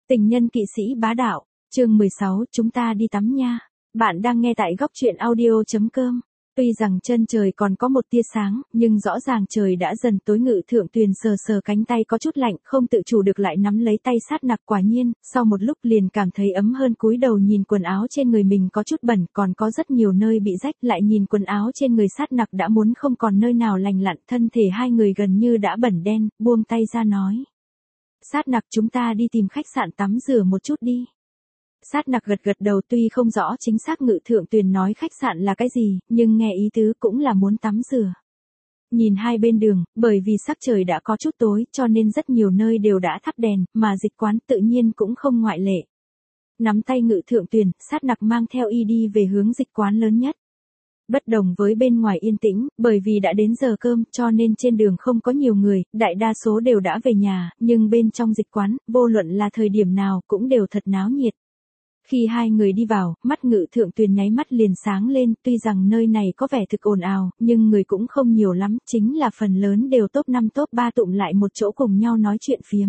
Tình nhân kỵ sĩ bá đạo, chương 16, chúng ta đi tắm nha. Bạn đang nghe tại góc truyện audio.com. Tuy rằng chân trời còn có một tia sáng, nhưng rõ ràng trời đã dần tối. Ngự Thượng Tuyền sờ sờ cánh tay có chút lạnh, không tự chủ được lại nắm lấy tay Sát Nặc. Quả nhiên, sau một lúc liền cảm thấy ấm hơn, cúi đầu nhìn quần áo trên người mình có chút bẩn, còn có rất nhiều nơi bị rách, lại nhìn quần áo trên người Sát Nặc đã muốn không còn nơi nào lành lặn, thân thể hai người gần như đã bẩn đen, buông tay ra nói. Sát Nặc, chúng ta đi tìm khách sạn tắm rửa một chút đi. Sát Nặc gật gật đầu, tuy không rõ chính xác Ngự Thượng Tuyền nói khách sạn là cái gì, nhưng nghe ý tứ cũng là muốn tắm rửa. Nhìn hai bên đường, bởi vì sắc trời đã có chút tối cho nên rất nhiều nơi đều đã thắp đèn, mà dịch quán tự nhiên cũng không ngoại lệ. Nắm tay Ngự Thượng Tuyền, Sát Nặc mang theo y đi về hướng dịch quán lớn nhất. Bất đồng với bên ngoài yên tĩnh, bởi vì đã đến giờ cơm cho nên trên đường không có nhiều người, đại đa số đều đã về nhà, nhưng bên trong dịch quán, vô luận là thời điểm nào cũng đều thật náo nhiệt. Khi hai người đi vào, mắt Ngự Thượng Tuyền nháy mắt liền sáng lên, tuy rằng nơi này có vẻ thực ồn ào, nhưng người cũng không nhiều lắm, chính là phần lớn đều top 5 top 3 tụm lại một chỗ cùng nhau nói chuyện phiếm.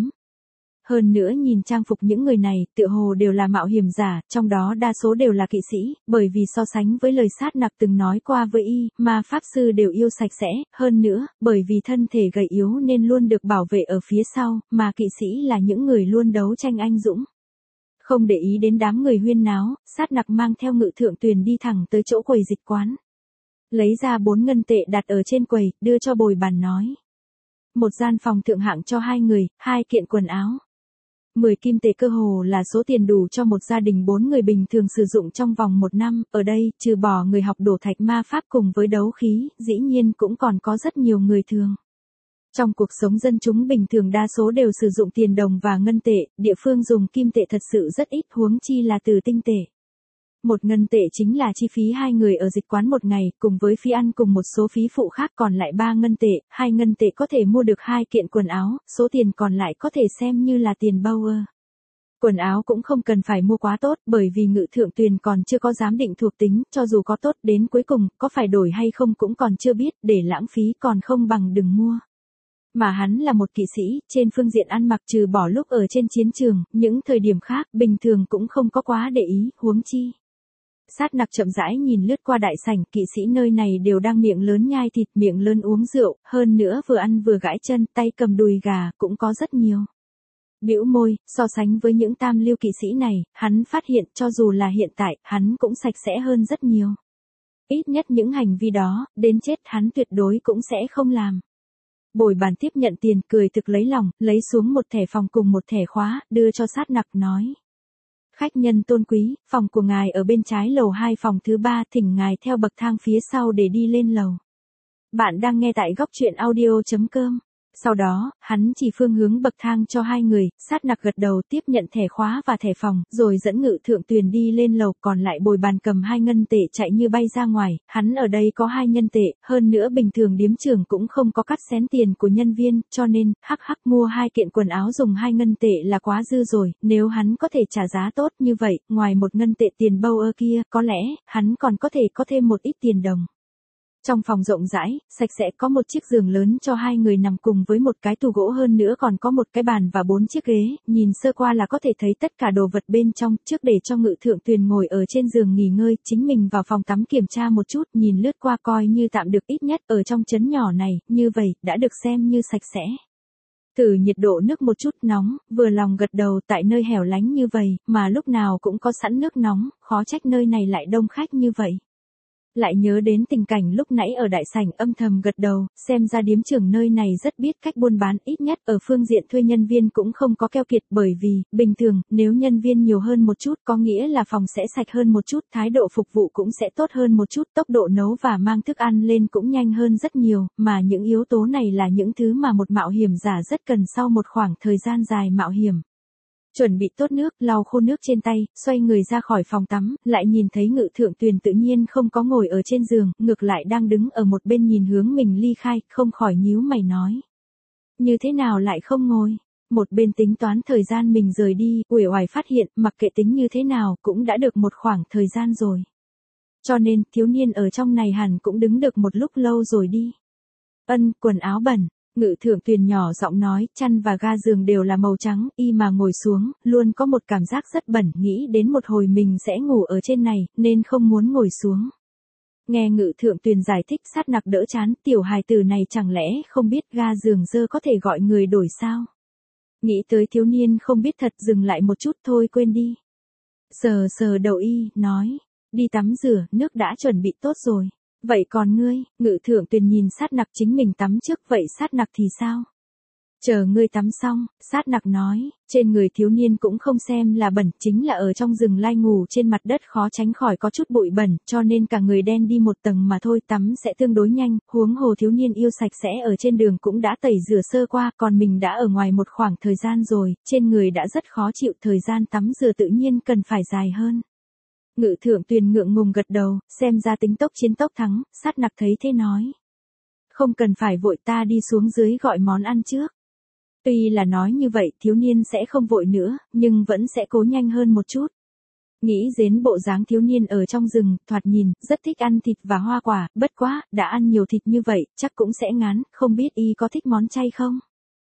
Hơn nữa nhìn trang phục những người này, tựa hồ đều là mạo hiểm giả, trong đó đa số đều là kỵ sĩ, bởi vì so sánh với lời Sát Nặc từng nói qua với y, mà pháp sư đều yêu sạch sẽ, hơn nữa, bởi vì thân thể gầy yếu nên luôn được bảo vệ ở phía sau, mà kỵ sĩ là những người luôn đấu tranh anh dũng. Không để ý đến đám người huyên náo, Sát Nặc mang theo Ngự Thượng Tuyền đi thẳng tới chỗ quầy dịch quán. Lấy ra 4 ngân tệ đặt ở trên quầy, đưa cho bồi bàn nói. Một gian phòng thượng hạng cho 2 người, 2 kiện quần áo. 10 kim tệ cơ hồ là số tiền đủ cho một gia đình 4 người bình thường sử dụng trong vòng 1 năm, ở đây, trừ bỏ người học đổ thạch ma pháp cùng với đấu khí, dĩ nhiên cũng còn có rất nhiều người thường. Trong cuộc sống dân chúng bình thường đa số đều sử dụng tiền đồng và ngân tệ, địa phương dùng kim tệ thật sự rất ít, huống chi là từ tinh tệ. 1 ngân tệ chính là chi phí 2 người ở dịch quán 1 ngày, cùng với phí ăn cùng một số phí phụ khác, còn lại 3 ngân tệ, 2 ngân tệ có thể mua được 2 kiện quần áo, số tiền còn lại có thể xem như là tiền bao ơ. Quần áo cũng không cần phải mua quá tốt, bởi vì Ngự Thượng Tuyền còn chưa có giám định thuộc tính, cho dù có tốt đến cuối cùng, có phải đổi hay không cũng còn chưa biết, để lãng phí còn không bằng đừng mua. Mà hắn là một kỵ sĩ, trên phương diện ăn mặc trừ bỏ lúc ở trên chiến trường, những thời điểm khác, bình thường cũng không có quá để ý, huống chi. Sát Nặc chậm rãi nhìn lướt qua đại sảnh, kỵ sĩ nơi này đều đang miệng lớn nhai thịt, miệng lớn uống rượu, hơn nữa vừa ăn vừa gãi chân, tay cầm đùi gà, cũng có rất nhiều. Bĩu môi, so sánh với những tam lưu kỵ sĩ này, hắn phát hiện cho dù là hiện tại, hắn cũng sạch sẽ hơn rất nhiều. Ít nhất những hành vi đó, đến chết hắn tuyệt đối cũng sẽ không làm. Bồi bàn tiếp nhận tiền, cười thực lấy lòng, lấy xuống một thẻ phòng cùng một thẻ khóa, đưa cho Sát Nặc nói. Khách nhân tôn quý, phòng của ngài ở bên trái lầu 2 phòng thứ 3, thỉnh ngài theo bậc thang phía sau để đi lên lầu. Bạn đang nghe tại góc truyện audio.com. Sau đó, hắn chỉ phương hướng bậc thang cho 2 người, Sát Nặc gật đầu tiếp nhận thẻ khóa và thẻ phòng, rồi dẫn Ngự Thượng Tuyền đi lên lầu, còn lại bồi bàn cầm 2 ngân tệ chạy như bay ra ngoài, hắn ở đây có 2 nhân tệ, hơn nữa bình thường điếm trưởng cũng không có cắt xén tiền của nhân viên, cho nên, mua 2 kiện quần áo dùng 2 ngân tệ là quá dư rồi, nếu hắn có thể trả giá tốt như vậy, ngoài 1 ngân tệ tiền bâu ơ kia, có lẽ, hắn còn có thể có thêm một ít tiền đồng. Trong phòng rộng rãi, sạch sẽ, có một chiếc giường lớn cho 2 người nằm cùng với một cái tủ gỗ, hơn nữa còn có một cái bàn và 4 chiếc ghế, nhìn sơ qua là có thể thấy tất cả đồ vật bên trong, trước để cho Ngự Thượng Tuyền ngồi ở trên giường nghỉ ngơi, chính mình vào phòng tắm kiểm tra một chút, nhìn lướt qua coi như tạm được, ít nhất ở trong trấn nhỏ này, như vậy, đã được xem như sạch sẽ. Thử nhiệt độ nước một chút nóng, vừa lòng gật đầu, tại nơi hẻo lánh như vậy, mà lúc nào cũng có sẵn nước nóng, khó trách nơi này lại đông khách như vậy. Lại nhớ đến tình cảnh lúc nãy ở đại sảnh, âm thầm gật đầu, xem ra điếm trưởng nơi này rất biết cách buôn bán, ít nhất ở phương diện thuê nhân viên cũng không có keo kiệt, bởi vì, bình thường, nếu nhân viên nhiều hơn một chút có nghĩa là phòng sẽ sạch hơn một chút, thái độ phục vụ cũng sẽ tốt hơn một chút, tốc độ nấu và mang thức ăn lên cũng nhanh hơn rất nhiều, mà những yếu tố này là những thứ mà một mạo hiểm giả rất cần sau một khoảng thời gian dài mạo hiểm. Chuẩn bị tốt nước, lau khô nước trên tay, xoay người ra khỏi phòng tắm, lại nhìn thấy Ngự Thượng Tuyền tự nhiên không có ngồi ở trên giường, ngược lại đang đứng ở một bên nhìn hướng mình ly khai, không khỏi nhíu mày nói. Như thế nào lại không ngồi? Một bên tính toán thời gian mình rời đi, uể oải phát hiện, mặc kệ tính như thế nào, cũng đã được một khoảng thời gian rồi. Cho nên, thiếu niên ở trong này hẳn cũng đứng được một lúc lâu rồi đi. Quần áo bẩn. Ngự thượng tuyền nhỏ giọng nói, chăn và ga giường đều là màu trắng, y mà ngồi xuống, luôn có một cảm giác rất bẩn, nghĩ đến một hồi mình sẽ ngủ ở trên này, nên không muốn ngồi xuống. Nghe ngự thượng tuyền giải thích, Sát Nặc đỡ chán, tiểu hài tử này chẳng lẽ không biết ga giường dơ có thể gọi người đổi sao? Nghĩ tới thiếu niên không biết thật, dừng lại một chút, thôi quên đi. Sờ sờ đầu y, nói, đi tắm rửa, nước đã chuẩn bị tốt rồi. Vậy còn ngươi? Ngự thượng tuyền nhìn Sát Nặc, chính mình tắm trước, vậy Sát Nặc thì sao? Chờ ngươi tắm xong, Sát Nặc nói, trên người thiếu niên cũng không xem là bẩn, chính là ở trong rừng lai ngủ trên mặt đất khó tránh khỏi có chút bụi bẩn, cho nên cả người đen đi một tầng mà thôi, tắm sẽ tương đối nhanh, huống hồ thiếu niên yêu sạch sẽ ở trên đường cũng đã tẩy rửa sơ qua, còn mình đã ở ngoài một khoảng thời gian rồi, trên người đã rất khó chịu, thời gian tắm rửa tự nhiên cần phải dài hơn. Ngự thượng tuyền ngượng ngùng gật đầu, xem ra tính tốc chiến tốc thắng, Sát Nặc thấy thế nói. Không cần phải vội, ta đi xuống dưới gọi món ăn trước. Tuy là nói như vậy, thiếu niên sẽ không vội nữa, nhưng vẫn sẽ cố nhanh hơn một chút. Nghĩ đến bộ dáng thiếu niên ở trong rừng, thoạt nhìn, rất thích ăn thịt và hoa quả, bất quá, đã ăn nhiều thịt như vậy, chắc cũng sẽ ngán, không biết y có thích món chay không?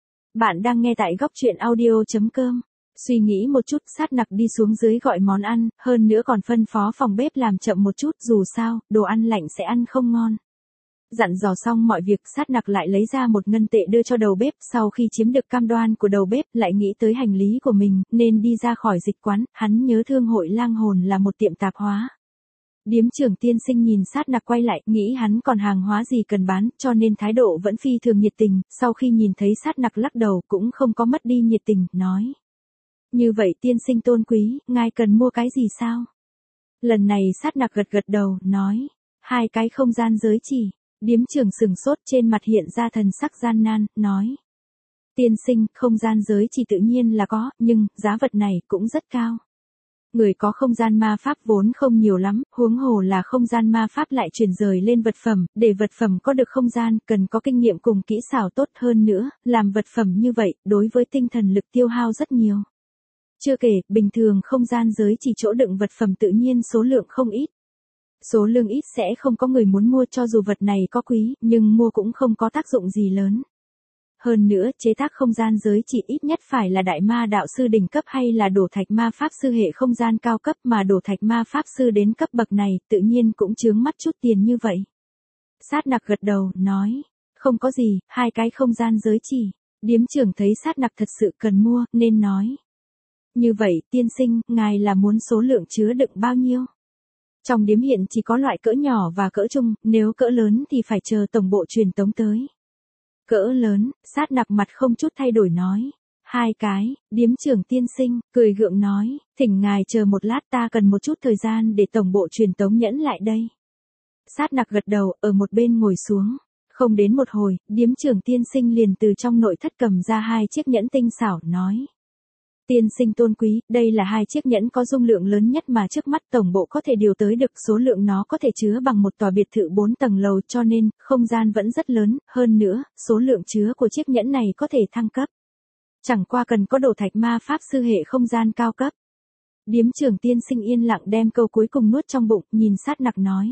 Bạn đang nghe tại góc truyện audio.com. Suy nghĩ một chút, Sát Nặc đi xuống dưới gọi món ăn, hơn nữa còn phân phó phòng bếp làm chậm một chút, dù sao, đồ ăn lạnh sẽ ăn không ngon. Dặn dò xong mọi việc, Sát Nặc lại lấy ra một ngân tệ đưa cho đầu bếp, sau khi chiếm được cam đoan của đầu bếp, lại nghĩ tới hành lý của mình, nên đi ra khỏi dịch quán, hắn nhớ Thương hội Lang Hồn là một tiệm tạp hóa. Điếm trưởng tiên sinh nhìn Sát Nặc quay lại, nghĩ hắn còn hàng hóa gì cần bán, cho nên thái độ vẫn phi thường nhiệt tình, sau khi nhìn thấy Sát Nặc lắc đầu cũng không có mất đi nhiệt tình, nói. Như vậy tiên sinh tôn quý, ngài cần mua cái gì sao? Lần này Sát Nặc gật gật đầu, nói. 2 cái không gian giới chỉ. Điếm trưởng sừng sốt, trên mặt hiện ra thần sắc gian nan, nói. Tiên sinh, không gian giới chỉ tự nhiên là có, nhưng, giá vật này cũng rất cao. Người có không gian ma pháp vốn không nhiều lắm, huống hồ là không gian ma pháp lại chuyển rời lên vật phẩm, để vật phẩm có được không gian, cần có kinh nghiệm cùng kỹ xảo tốt hơn nữa, làm vật phẩm như vậy, đối với tinh thần lực tiêu hao rất nhiều. Chưa kể, bình thường không gian giới chỉ chỗ đựng vật phẩm tự nhiên số lượng không ít. Số lượng ít sẽ không có người muốn mua, cho dù vật này có quý, nhưng mua cũng không có tác dụng gì lớn. Hơn nữa, chế tác không gian giới chỉ ít nhất phải là đại ma đạo sư đỉnh cấp hay là đổ thạch ma pháp sư hệ không gian cao cấp, mà đổ thạch ma pháp sư đến cấp bậc này, tự nhiên cũng chướng mắt chút tiền như vậy. Sát Nặc gật đầu, nói, không có gì, 2 cái không gian giới chỉ. Điếm trưởng thấy Sát Nặc thật sự cần mua, nên nói. Như vậy, tiên sinh, ngài là muốn số lượng chứa đựng bao nhiêu? Trong điếm hiện chỉ có loại cỡ nhỏ và cỡ trung, nếu cỡ lớn thì phải chờ tổng bộ truyền tống tới. Cỡ lớn, Sát Nặc mặt không chút thay đổi nói. 2 cái, điếm trưởng tiên sinh, cười gượng nói, thỉnh ngài chờ một lát, ta cần một chút thời gian để tổng bộ truyền tống nhẫn lại đây. Sát Nặc gật đầu, ở một bên ngồi xuống. Không đến một hồi, điếm trưởng tiên sinh liền từ trong nội thất cầm ra 2 chiếc nhẫn tinh xảo, nói. Tiên sinh tôn quý, đây là 2 chiếc nhẫn có dung lượng lớn nhất mà trước mắt tổng bộ có thể điều tới được, số lượng nó có thể chứa bằng một tòa biệt thự 4 tầng lầu, cho nên, không gian vẫn rất lớn, hơn nữa, số lượng chứa của chiếc nhẫn này có thể thăng cấp. Chẳng qua cần có đổ thạch ma pháp sư hệ không gian cao cấp. Điếm trưởng tiên sinh yên lặng đem câu cuối cùng nuốt trong bụng, nhìn Sát Nặc nói.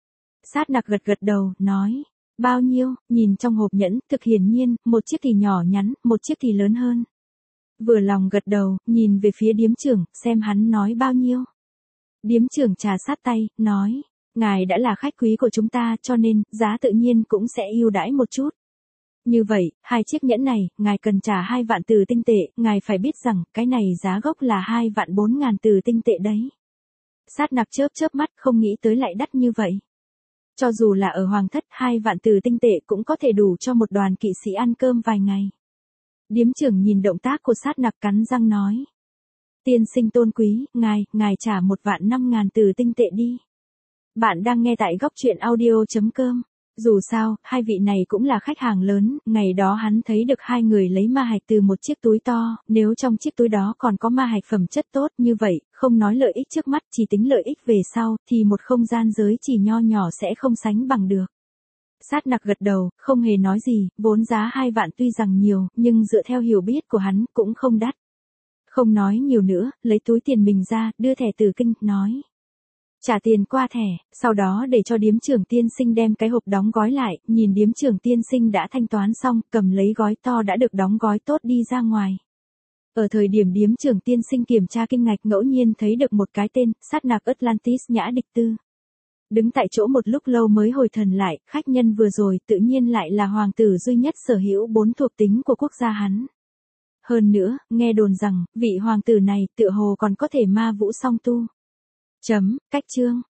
Sát Nặc gật gật đầu, nói. Bao nhiêu, nhìn trong hộp nhẫn, thực hiển nhiên, một chiếc thì nhỏ nhắn, một chiếc thì lớn hơn. Vừa lòng gật đầu, nhìn về phía điếm trưởng, xem hắn nói bao nhiêu. Điếm trưởng trà sát tay, nói, ngài đã là khách quý của chúng ta, cho nên, giá tự nhiên cũng sẽ ưu đãi một chút. Như vậy, 2 chiếc nhẫn này, ngài cần trả 2 vạn từ tinh tệ, ngài phải biết rằng, cái này giá gốc là 2 vạn 4 ngàn từ tinh tệ đấy. Sát Nặc chớp chớp mắt, không nghĩ tới lại đắt như vậy. Cho dù là ở Hoàng thất, 2 vạn từ tinh tệ cũng có thể đủ cho một đoàn kỵ sĩ ăn cơm vài ngày. Điếm trưởng nhìn động tác của Sát Nặc cắn răng nói. Tiên sinh tôn quý, ngài trả 1 vạn 5 ngàn từ tinh tệ đi. Bạn đang nghe tại góc truyện audio.com. Dù sao, 2 vị này cũng là khách hàng lớn, ngày đó hắn thấy được 2 người lấy ma hạch từ một chiếc túi to, nếu trong chiếc túi đó còn có ma hạch phẩm chất tốt như vậy, không nói lợi ích trước mắt, chỉ tính lợi ích về sau, thì một không gian giới chỉ nho nhỏ sẽ không sánh bằng được. Sát Nặc gật đầu, không hề nói gì, vốn giá 2 vạn tuy rằng nhiều, nhưng dựa theo hiểu biết của hắn, cũng không đắt. Không nói nhiều nữa, lấy túi tiền mình ra, đưa thẻ Tử Kinh, nói. Trả tiền qua thẻ, sau đó để cho điếm trưởng tiên sinh đem cái hộp đóng gói lại, nhìn điếm trưởng tiên sinh đã thanh toán xong, cầm lấy gói to đã được đóng gói tốt đi ra ngoài. Ở thời điểm điếm trưởng tiên sinh kiểm tra kim ngạch ngẫu nhiên thấy được một cái tên, sát nạp Atlantis Nhã Địch Tư. Đứng tại chỗ một lúc lâu mới hồi thần lại, khách nhân vừa rồi tự nhiên lại là hoàng tử duy nhất sở hữu 4 thuộc tính của quốc gia hắn. Hơn nữa, nghe đồn rằng, vị hoàng tử này tựa hồ còn có thể ma vũ song tu. Cách chương.